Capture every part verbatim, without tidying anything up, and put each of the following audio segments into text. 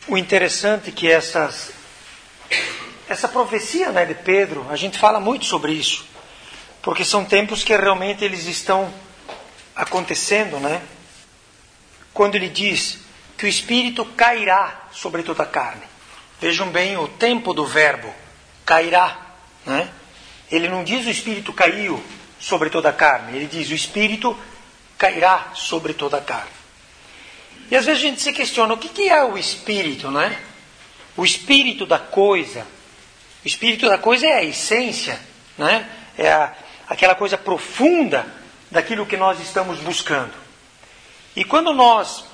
O interessante é que essas, essa profecia, né, de Pedro, a gente fala muito sobre isso, porque são tempos que realmente eles estão acontecendo, né? Quando ele diz que o Espírito cairá sobre toda a carne. Vejam bem o tempo do verbo, cairá, né? Ele não diz o Espírito caiu sobre toda a carne, ele diz o Espírito cairá sobre toda a carne. E às vezes a gente se questiona, o que, que é o Espírito, né? O Espírito da coisa. O Espírito da coisa é a essência, né? É a, aquela coisa profunda daquilo que nós estamos buscando. E quando nós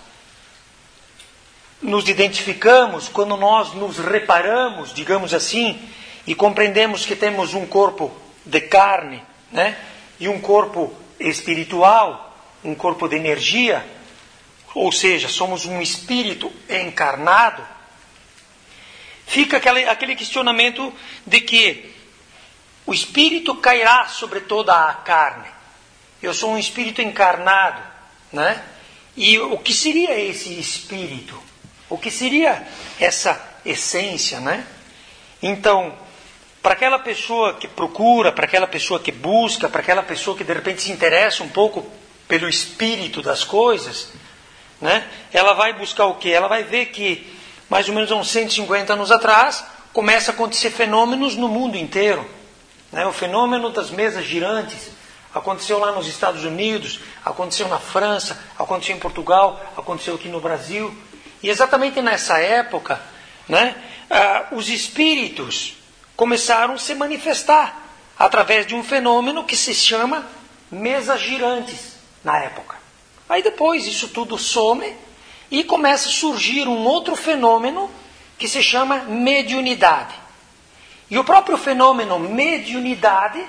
nos identificamos, quando nós nos reparamos, digamos assim, e compreendemos que temos um corpo de carne, né? E um corpo espiritual, um corpo de energia, ou seja, somos um espírito encarnado, fica aquele, aquele questionamento de que o espírito cairá sobre toda a carne. Eu sou um espírito encarnado, né? E o que seria esse espírito? O que seria essa essência, né? Então, para aquela pessoa que procura, para aquela pessoa que busca, para aquela pessoa que de repente se interessa um pouco pelo espírito das coisas, né? Ela vai buscar o quê? Ela vai ver que mais ou menos há uns cento e cinquenta anos atrás começa a acontecer fenômenos no mundo inteiro, né? O fenômeno das mesas girantes aconteceu lá nos Estados Unidos, aconteceu na França, aconteceu em Portugal, aconteceu aqui no Brasil. E exatamente nessa época, né, ah, os espíritos começaram a se manifestar através de um fenômeno que se chama mesas girantes na época. Aí depois isso tudo some e começa a surgir um outro fenômeno que se chama mediunidade. E o próprio fenômeno mediunidade,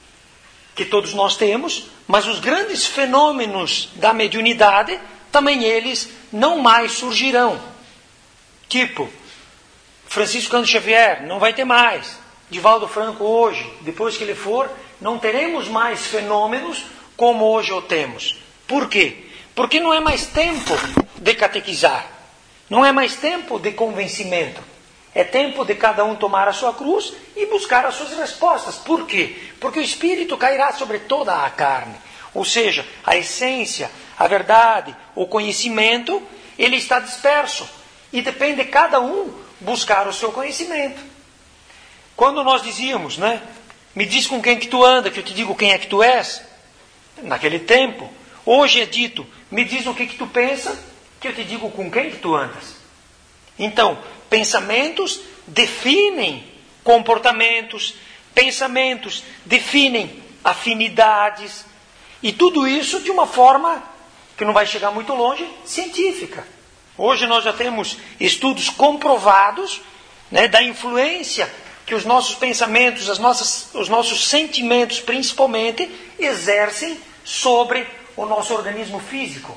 que todos nós temos, mas os grandes fenômenos da mediunidade, também eles não mais surgirão. Tipo, Francisco Cândido Xavier não vai ter mais. Divaldo Franco hoje, depois que ele for, não teremos mais fenômenos como hoje o temos. Por quê? Porque não é mais tempo de catequizar. Não é mais tempo de convencimento. É tempo de cada um tomar a sua cruz e buscar as suas respostas. Por quê? Porque o Espírito cairá sobre toda a carne. Ou seja, a essência, a verdade, o conhecimento, ele está disperso. E depende de cada um buscar o seu conhecimento. Quando nós dizíamos, né? Me diz com quem que tu anda, que eu te digo quem é que tu és. Naquele tempo. Hoje é dito, me diz o que que tu pensa, que eu te digo com quem que tu andas. Então, pensamentos definem comportamentos, pensamentos definem afinidades, e tudo isso de uma forma que não vai chegar muito longe, científica. Hoje nós já temos estudos comprovados, né, da influência que os nossos pensamentos, as nossas, os nossos sentimentos principalmente, exercem sobre o nosso organismo físico.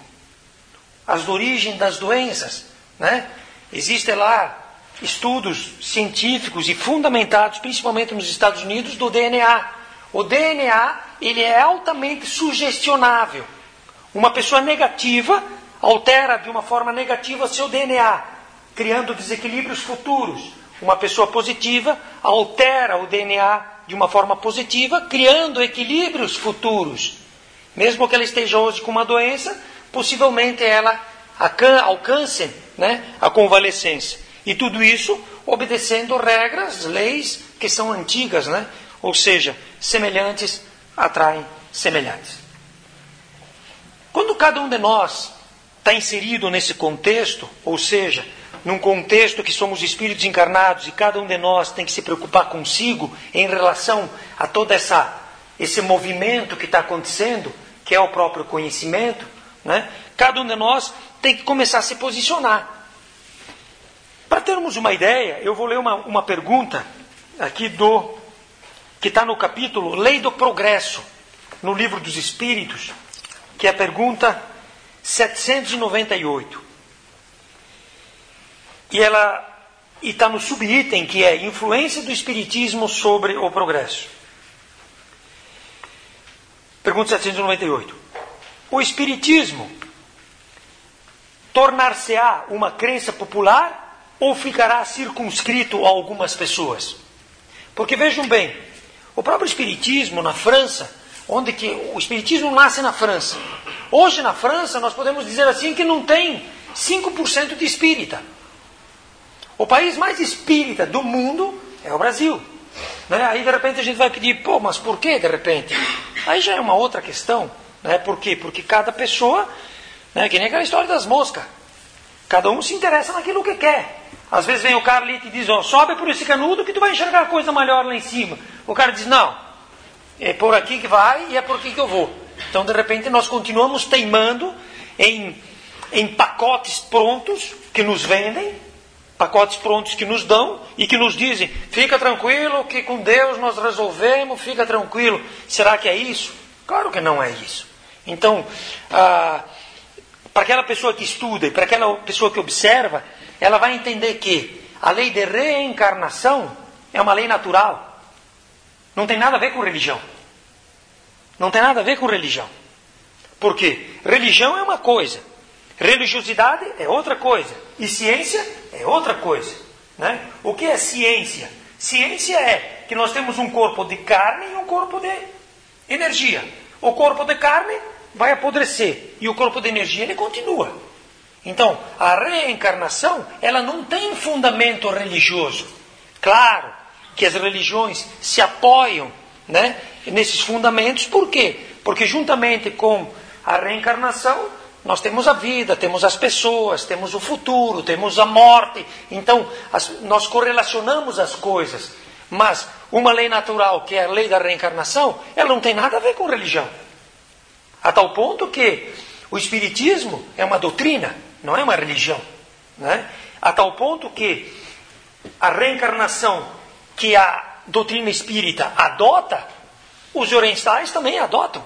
As origens das doenças, né? Existem lá estudos científicos e fundamentados, principalmente nos Estados Unidos, do D N A. O D N A, ele é altamente sugestionável. Uma pessoa negativa altera de uma forma negativa seu D N A, criando desequilíbrios futuros. Uma pessoa positiva altera o D N A de uma forma positiva, criando equilíbrios futuros. Mesmo que ela esteja hoje com uma doença, possivelmente ela alcance, né, a convalescência. E tudo isso obedecendo regras, leis que são antigas, né? Ou seja, semelhantes atraem semelhantes. Quando cada um de nós está inserido nesse contexto, ou seja, num contexto que somos espíritos encarnados e cada um de nós tem que se preocupar consigo em relação a todo essa, esse movimento que está acontecendo, que é o próprio conhecimento, né? Cada um de nós tem que começar a se posicionar. Para termos uma ideia, eu vou ler uma, uma pergunta aqui do que está no capítulo Lei do Progresso, no Livro dos Espíritos, que é a pergunta setecentos e noventa e oito. E ela está no subitem que é influência do Espiritismo sobre o progresso. Pergunta setecentos e noventa e oito. O Espiritismo tornar-se-á uma crença popular ou ficará circunscrito a algumas pessoas? Porque vejam bem, o próprio Espiritismo na França, onde que o Espiritismo nasce na França. Hoje na França nós podemos dizer assim que não tem cinco por cento de espírita. O país mais espírita do mundo é o Brasil. Né? Aí de repente a gente vai pedir, pô, mas por que de repente? Aí já é uma outra questão. Né? Por quê? Porque cada pessoa, né, que nem aquela história das moscas, cada um se interessa naquilo que quer. Às vezes vem o cara ali e te diz, ó, sobe por esse canudo que tu vai enxergar coisa melhor lá em cima. O cara diz, não, é por aqui que vai e é por aqui que eu vou. Então de repente nós continuamos teimando em, em pacotes prontos que nos vendem, pacotes prontos que nos dão e que nos dizem, fica tranquilo que com Deus nós resolvemos, fica tranquilo. Será que é isso? Claro que não é isso. Então, ah, para aquela pessoa que estuda e para aquela pessoa que observa, ela vai entender que a lei de reencarnação é uma lei natural. Não tem nada a ver com religião. Não tem nada a ver com religião. Por quê? Religião é uma coisa. Religiosidade é outra coisa. E ciência é outra coisa. Né? O que é ciência? Ciência é que nós temos um corpo de carne e um corpo de energia. O corpo de carne vai apodrecer. E o corpo de energia ele continua. Então, a reencarnação, ela não tem fundamento religioso. Claro que as religiões se apoiam, né, nesses fundamentos. Por quê? Porque juntamente com a reencarnação, nós temos a vida, temos as pessoas, temos o futuro, temos a morte. Então, as, nós correlacionamos as coisas. Mas uma lei natural, que é a lei da reencarnação, ela não tem nada a ver com religião. A tal ponto que o Espiritismo é uma doutrina, não é uma religião. Né? A tal ponto que a reencarnação que a doutrina espírita adota, os orientais também adotam.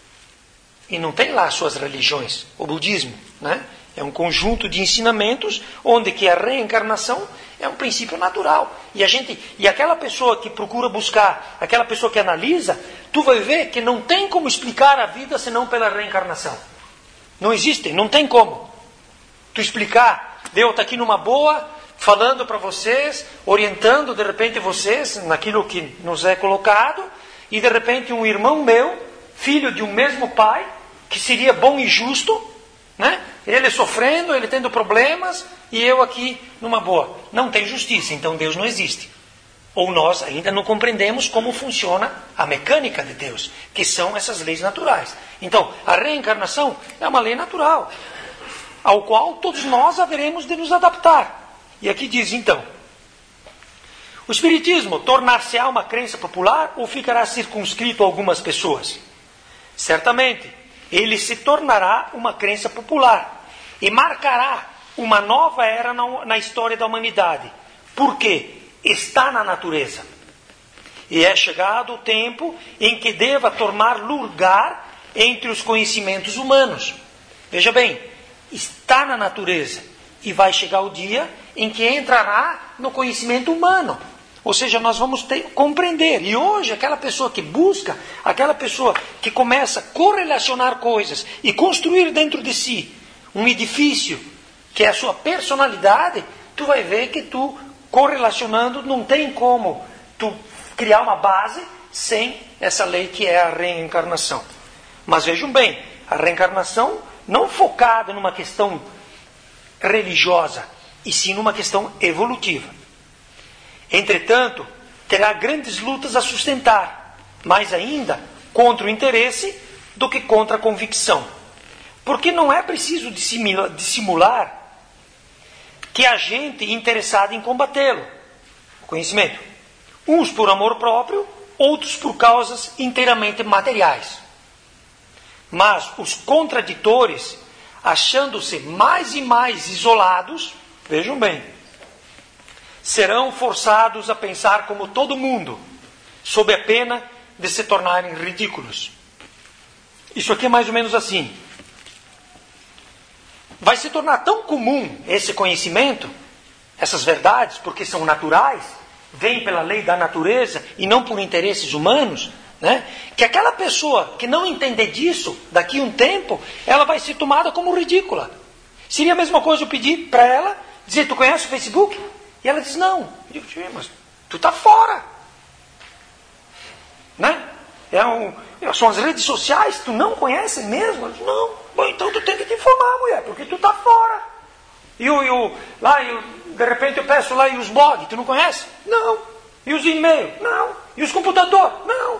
E não tem lá suas religiões. O budismo, né? É um conjunto de ensinamentos onde que a reencarnação é um princípio natural. E a gente, e aquela pessoa que procura buscar, aquela pessoa que analisa, tu vai ver que não tem como explicar a vida senão pela reencarnação. Não existe, não tem como. Tu explicar, Deus está aqui numa boa, falando para vocês, orientando de repente vocês naquilo que nos é colocado, e de repente um irmão meu, filho de um mesmo pai, que seria bom e justo, né? Ele sofrendo, ele tendo problemas, e eu aqui numa boa. Não tem justiça, então Deus não existe. Ou nós ainda não compreendemos como funciona a mecânica de Deus, que são essas leis naturais. Então, a reencarnação é uma lei natural, ao qual todos nós haveremos de nos adaptar. E aqui diz então, o Espiritismo tornar-se-á uma crença popular ou ficará circunscrito a algumas pessoas? Certamente, ele se tornará uma crença popular e marcará uma nova era na, na história da humanidade. Por quê? Está na natureza. E é chegado o tempo em que deva tomar lugar entre os conhecimentos humanos. Veja bem, está na natureza. E vai chegar o dia em que entrará no conhecimento humano. Ou seja, nós vamos ter, compreender. E hoje, aquela pessoa que busca, aquela pessoa que começa a correlacionar coisas e construir dentro de si um edifício que é a sua personalidade, tu vai ver que tu, correlacionando, não tem como tu criar uma base sem essa lei que é a reencarnação. Mas vejam bem, a reencarnação não focada numa questão religiosa, e sim numa questão evolutiva. Entretanto, terá grandes lutas a sustentar, mais ainda contra o interesse do que contra a convicção. Porque não é preciso dissimular que há gente interessada em combatê-lo, o conhecimento. Uns por amor próprio, outros por causas inteiramente materiais. Mas os contraditores, achando-se mais e mais isolados, vejam bem, serão forçados a pensar como todo mundo, sob a pena de se tornarem ridículos. Isso aqui é mais ou menos assim. Vai se tornar tão comum esse conhecimento, essas verdades, porque são naturais, vêm pela lei da natureza e não por interesses humanos, né? Que aquela pessoa que não entender disso, daqui a um tempo, ela vai ser tomada como ridícula. Seria a mesma coisa eu pedir para ela dizer, tu conhece o Facebook? E ela diz, não. Eu digo, mas tu está fora. Né? É um, são as redes sociais, tu não conhece mesmo? Ela diz, não. Bom, então tu tem que te informar, mulher, porque tu está fora. E o, e o, lá, eu, de repente eu peço lá, e os blogs, tu não conhece? Não. E os e-mails? Não. E os computadores? Não.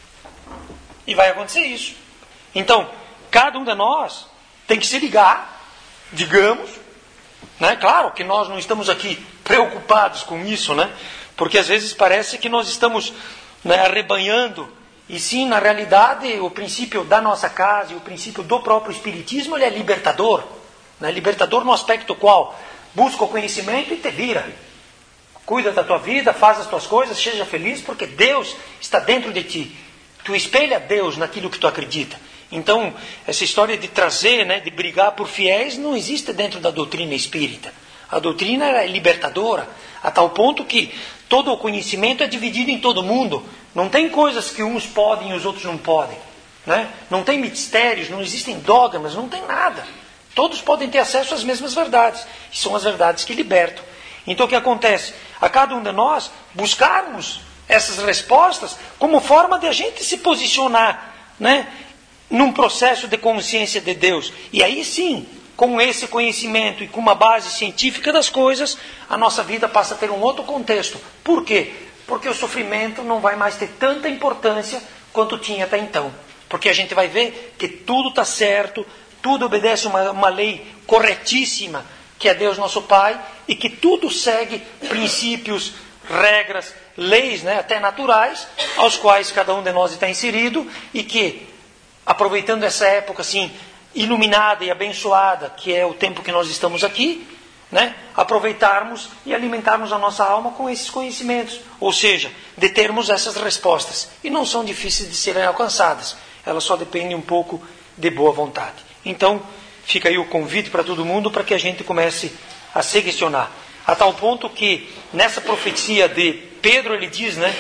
E vai acontecer isso. Então, cada um de nós tem que se ligar, digamos, né? Claro que nós não estamos aqui preocupados com isso, né? Porque às vezes parece que nós estamos, né, arrebanhando, e sim, na realidade, o princípio da nossa casa e o princípio do próprio Espiritismo, ele é libertador. Né? Libertador no aspecto qual? Busca o conhecimento e te vira. Cuida da tua vida, faz as tuas coisas, seja feliz, porque Deus está dentro de ti. Tu espelha Deus naquilo que tu acredita. Então, essa história de trazer, né, de brigar por fiéis, não existe dentro da doutrina espírita. A doutrina é libertadora, a tal ponto que todo o conhecimento é dividido em todo mundo. Não tem coisas que uns podem e os outros não podem. Né? Não tem mistérios, não existem dogmas, não tem nada. Todos podem ter acesso às mesmas verdades. E são as verdades que libertam. Então o que acontece? A cada um de nós buscarmos essas respostas como forma de a gente se posicionar, né, num processo de consciência de Deus. E aí sim, com esse conhecimento e com uma base científica das coisas, a nossa vida passa a ter um outro contexto. Por quê? Porque o sofrimento não vai mais ter tanta importância quanto tinha até então. Porque a gente vai ver que tudo está certo, tudo obedece uma, uma lei corretíssima, que é Deus nosso Pai, e que tudo segue princípios, regras, leis, né, até naturais, aos quais cada um de nós está inserido, e que, aproveitando essa época assim, iluminada e abençoada, que é o tempo que nós estamos aqui, né, aproveitarmos e alimentarmos a nossa alma com esses conhecimentos, ou seja, de termos essas respostas. E não são difíceis de serem alcançadas, elas só dependem um pouco de boa vontade. Então, fica aí o convite para todo mundo para que a gente comece a se questionar. A tal ponto que, nessa profecia de Pedro, ele diz, né,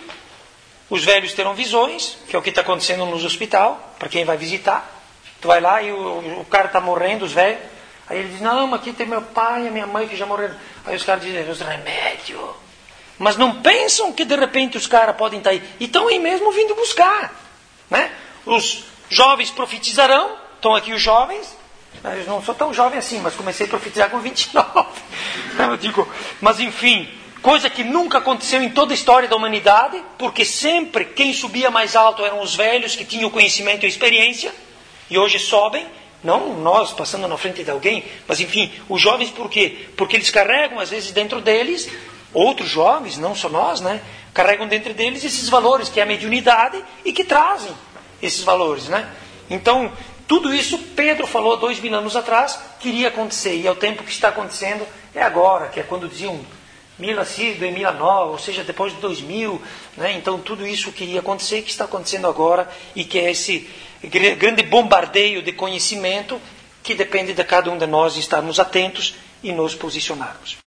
os velhos terão visões, que é o que está acontecendo nos hospitais, para quem vai visitar. Tu vai lá e o, o cara está morrendo, os velhos. Aí ele diz, não, mas aqui tem meu pai e a minha mãe que já morreram. Aí os caras dizem, os remédios. Mas não pensam que de repente os caras podem estar aí. E estão aí mesmo vindo buscar. Né? Os jovens profetizarão, estão aqui os jovens. Eu não sou tão jovem assim, mas comecei a profetizar com vinte e nove. Eu digo, mas enfim, coisa que nunca aconteceu em toda a história da humanidade, porque sempre quem subia mais alto eram os velhos que tinham o conhecimento e a experiência, e hoje sobem, não nós passando na frente de alguém, mas enfim, os jovens por quê? Porque eles carregam às vezes dentro deles, outros jovens, não só nós, né? Carregam dentro deles esses valores, que é a mediunidade, e que trazem esses valores, né? Então, tudo isso Pedro falou dois mil anos atrás que iria acontecer, e é o tempo que está acontecendo, é agora, que é quando diziam mil nascido em mil nove, ou seja, depois de dois mil, né? Então tudo isso que iria acontecer, que está acontecendo agora, e que é esse grande bombardeio de conhecimento que depende de cada um de nós estarmos atentos e nos posicionarmos.